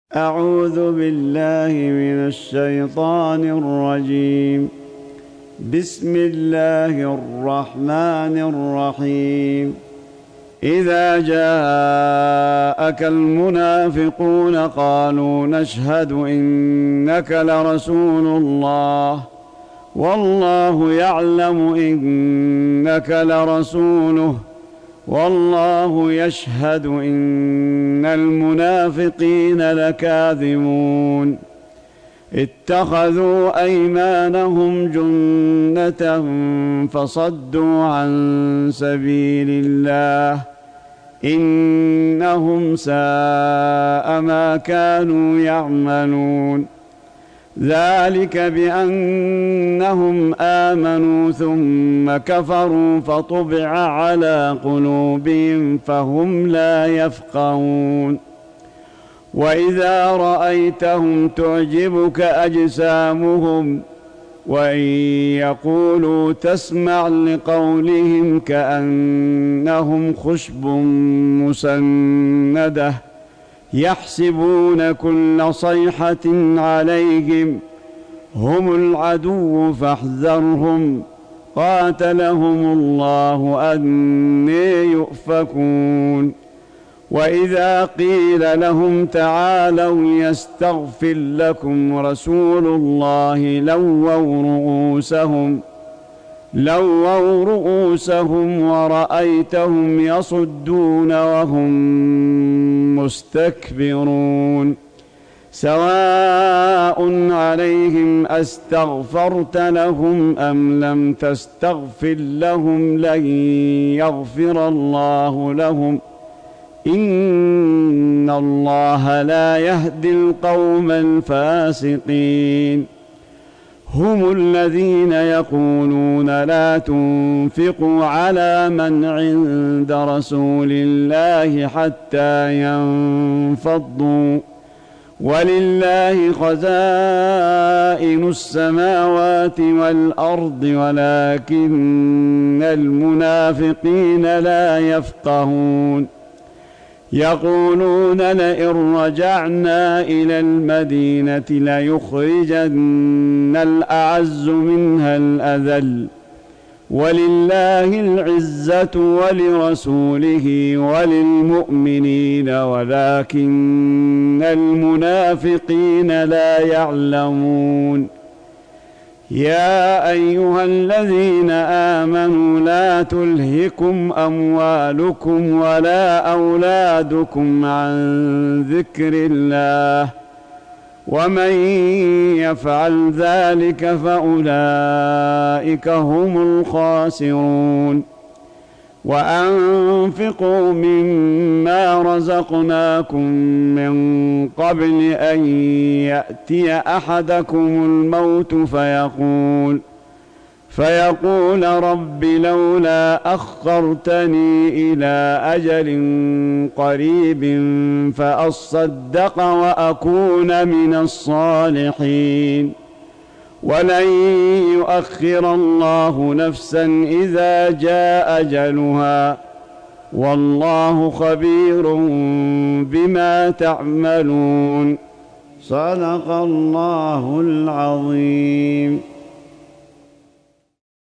أعوذ بالله من الشيطان الرجيم. بسم الله الرحمن الرحيم. إذا جاءك المنافقون قالوا نشهد إنك لرسول الله والله يعلم إنك لرسوله والله يشهد إن المنافقين لكاذبون. اتخذوا أيمانهم جنة فصدوا عن سبيل الله إنهم ساء ما كانوا يعملون. ذلك بأنهم آمنوا ثم كفروا فطبع على قلوبهم فهم لا يفقهون. وإذا رأيتهم تعجبك أجسامهم وإن يقولوا تسمع لقولهم كأنهم خشب مسندة يحسبون كل صيحة عليهم هم العدو فاحذرهم قاتلهم الله أني يؤفكون. وإذا قيل لهم تعالوا يستغفر لكم رسول الله لووا رؤوسهم ورأيتهم يصدون وهم مستكبرون. سواء عليهم أستغفرت لهم أم لم تستغفر لهم لن يغفر الله لهم إن الله لا يهدي القوم الفاسقين. هم الذين يقولون لا تنفقوا على من عند رسول الله حتى ينفضوا ولله خزائن السماوات والأرض ولكن المنافقين لا يفقهون. يقولون لئن رجعنا إلى المدينة ليخرجن الأعز منها الأذل ولله العزة ولرسوله وللمؤمنين ولكن المنافقين لا يعلمون. يا أيها الذين آمنوا لا تلهكم أموالكم ولا أولادكم عن ذكر الله ومن يفعل ذلك فأولئك هم الخاسرون. وأنفقوا مما رزقناكم من قبل أن يأتي أحدكم الموت فيقول رب لولا أخرتني إلى أجل قريب فأصدق وأكون من الصالحين. ولن يؤخر الله نفسا إذا جاء أجلها والله خبير بما تعملون. صدق الله العظيم.